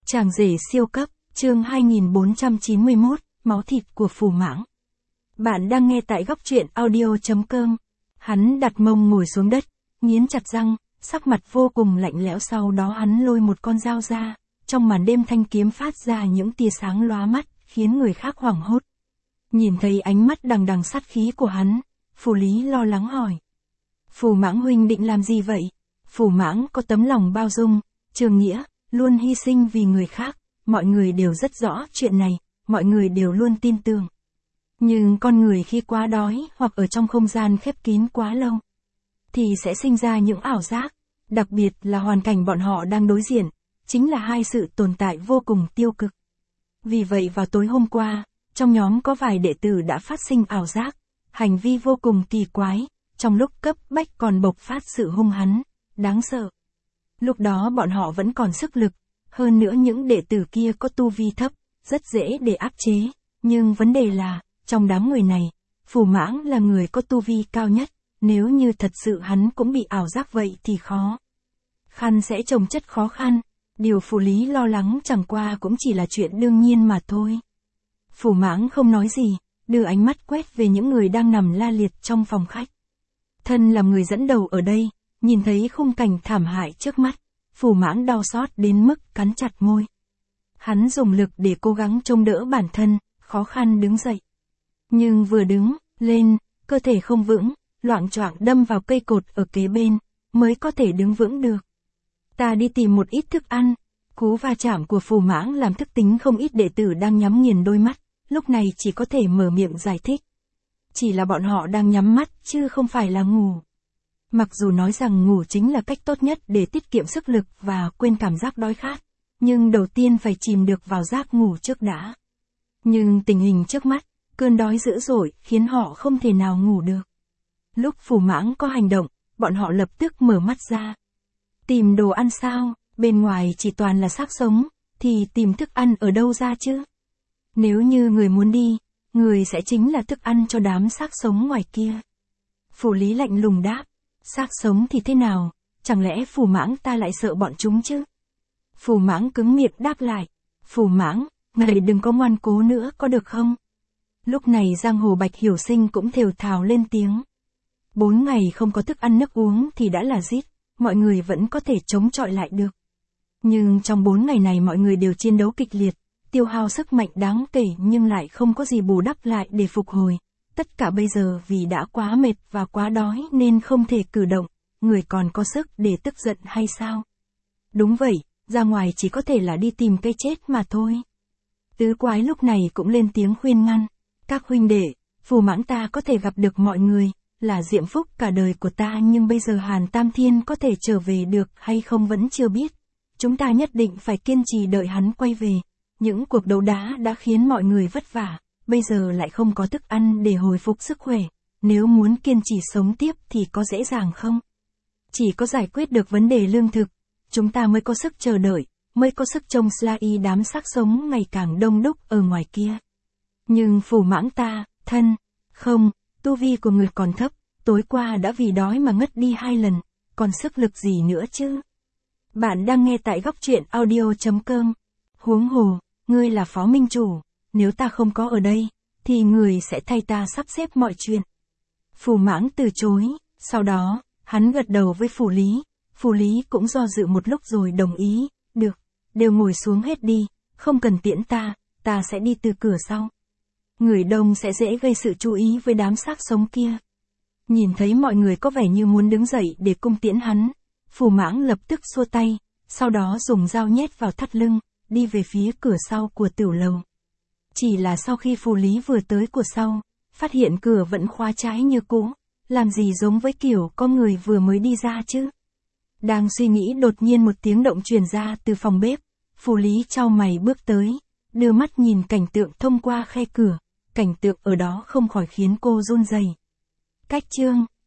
Chàng rể siêu cấp, chương 2491, máu thịt của phù mãng. Bạn đang nghe tại góc truyện audio.com. Hắn đặt mông ngồi xuống đất, nghiến chặt răng, sắc mặt vô cùng lạnh lẽo, sau đó hắn lôi một con dao ra, trong màn đêm thanh kiếm phát ra những tia sáng lóa mắt, khiến người khác hoảng hốt. Nhìn thấy ánh mắt đằng đằng sát khí của hắn, Phù Lý lo lắng hỏi. Phù Mãng huynh định làm gì vậy? Phù Mãng có tấm lòng bao dung, trường nghĩa, luôn hy sinh vì người khác, mọi người đều rất rõ chuyện này, mọi người đều luôn tin tưởng. Nhưng con người khi quá đói hoặc ở trong không gian khép kín quá lâu, thì sẽ sinh ra những ảo giác, đặc biệt là hoàn cảnh bọn họ đang đối diện, chính là hai sự tồn tại vô cùng tiêu cực. Vì vậy vào tối hôm qua, trong nhóm có vài đệ tử đã phát sinh ảo giác, hành vi vô cùng kỳ quái, trong lúc cấp bách còn bộc phát sự hung hãn, đáng sợ. Lúc đó bọn họ vẫn còn sức lực, hơn nữa những đệ tử kia có tu vi thấp, rất dễ để áp chế, nhưng vấn đề là, trong đám người này, Phù Mãng là người có tu vi cao nhất, nếu như thật sự hắn cũng bị ảo giác vậy thì khó khăn sẽ chồng chất khó khăn, điều Phù Lý lo lắng chẳng qua cũng chỉ là chuyện đương nhiên mà thôi. Phù Mãng không nói gì, đưa ánh mắt quét về những người đang nằm la liệt trong phòng khách. Thân là người dẫn đầu ở đây, nhìn thấy khung cảnh thảm hại trước mắt, Phù Mãng đau xót đến mức cắn chặt môi. Hắn dùng lực để cố gắng trông đỡ bản thân, khó khăn đứng dậy. Nhưng vừa đứng lên, cơ thể không vững, loạng choạng đâm vào cây cột ở kế bên, mới có thể đứng vững được. Ta đi tìm một ít thức ăn. Cú va chạm của Phù Mãng làm thức tính không ít đệ tử đang nhắm nghiền đôi mắt, lúc này chỉ có thể mở miệng giải thích. Chỉ là bọn họ đang nhắm mắt chứ không phải là ngủ. Mặc dù nói rằng ngủ chính là cách tốt nhất để tiết kiệm sức lực và quên cảm giác đói khát, nhưng đầu tiên phải chìm được vào giấc ngủ trước đã. Nhưng tình hình trước mắt, cơn đói dữ dội khiến họ không thể nào ngủ được. Lúc Phù Mãng có hành động, bọn họ lập tức mở mắt ra. Tìm đồ ăn sao? Bên ngoài chỉ toàn là xác sống, thì tìm thức ăn ở đâu ra chứ? Nếu như người muốn đi, người sẽ chính là thức ăn cho đám xác sống ngoài kia. Phù Lý lạnh lùng đáp. Xác sống thì thế nào? Chẳng lẽ Phù Mãng ta lại sợ bọn chúng chứ? Phù Mãng cứng miệng đáp lại. Phù Mãng, ngài đừng có ngoan cố nữa có được không? Lúc này giang hồ Bạch Hiểu Sinh cũng thều thào lên tiếng. 4 ngày không có thức ăn nước uống thì đã là giết, mọi người vẫn có thể chống chọi lại được. Nhưng trong 4 ngày này mọi người đều chiến đấu kịch liệt, tiêu hao sức mạnh đáng kể nhưng lại không có gì bù đắp lại để phục hồi. Tất cả bây giờ vì đã quá mệt và quá đói nên không thể cử động, người còn có sức để tức giận hay sao? Đúng vậy, ra ngoài chỉ có thể là đi tìm cây chết mà thôi. Tứ Quái lúc này cũng lên tiếng khuyên ngăn. Các huynh đệ, Phù Mãng ta có thể gặp được mọi người, là diễm phúc cả đời của ta, nhưng bây giờ Hàn Tam Thiên có thể trở về được hay không vẫn chưa biết. Chúng ta nhất định phải kiên trì đợi hắn quay về. Những cuộc đấu đá đã khiến mọi người vất vả, bây giờ lại không có thức ăn để hồi phục sức khỏe. Nếu muốn kiên trì sống tiếp thì có dễ dàng không? Chỉ có giải quyết được vấn đề lương thực, chúng ta mới có sức chờ đợi, mới có sức trông Slay đám xác sống ngày càng đông đúc ở ngoài kia. Nhưng Phù Mãng ta, không, tu vi của người còn thấp, tối qua đã vì đói mà ngất đi 2 lần, còn sức lực gì nữa chứ? Bạn đang nghe tại góc truyện audio.com. Huống hồ, ngươi là phó minh chủ, nếu ta không có ở đây, thì người sẽ thay ta sắp xếp mọi chuyện. Phù Mãng từ chối, sau đó, hắn gật đầu với Phù Lý. Phù Lý cũng do dự một lúc rồi đồng ý, được, đều ngồi xuống hết đi, không cần tiễn ta sẽ đi từ cửa sau. Người đông sẽ dễ gây sự chú ý với đám xác sống kia. Nhìn thấy mọi người có vẻ như muốn đứng dậy để cung tiễn hắn, Phù Mãng lập tức xua tay, sau đó dùng dao nhét vào thắt lưng, đi về phía cửa sau của tiểu lầu. Chỉ là sau khi Phù Lý vừa tới cửa sau, phát hiện cửa vẫn khóa trái như cũ, làm gì giống với kiểu có người vừa mới đi ra chứ. Đang suy nghĩ đột nhiên một tiếng động truyền ra từ phòng bếp, Phù Lý chau mày bước tới, đưa mắt nhìn cảnh tượng thông qua khe cửa, cảnh tượng ở đó không khỏi khiến cô run rẩy. Cách chương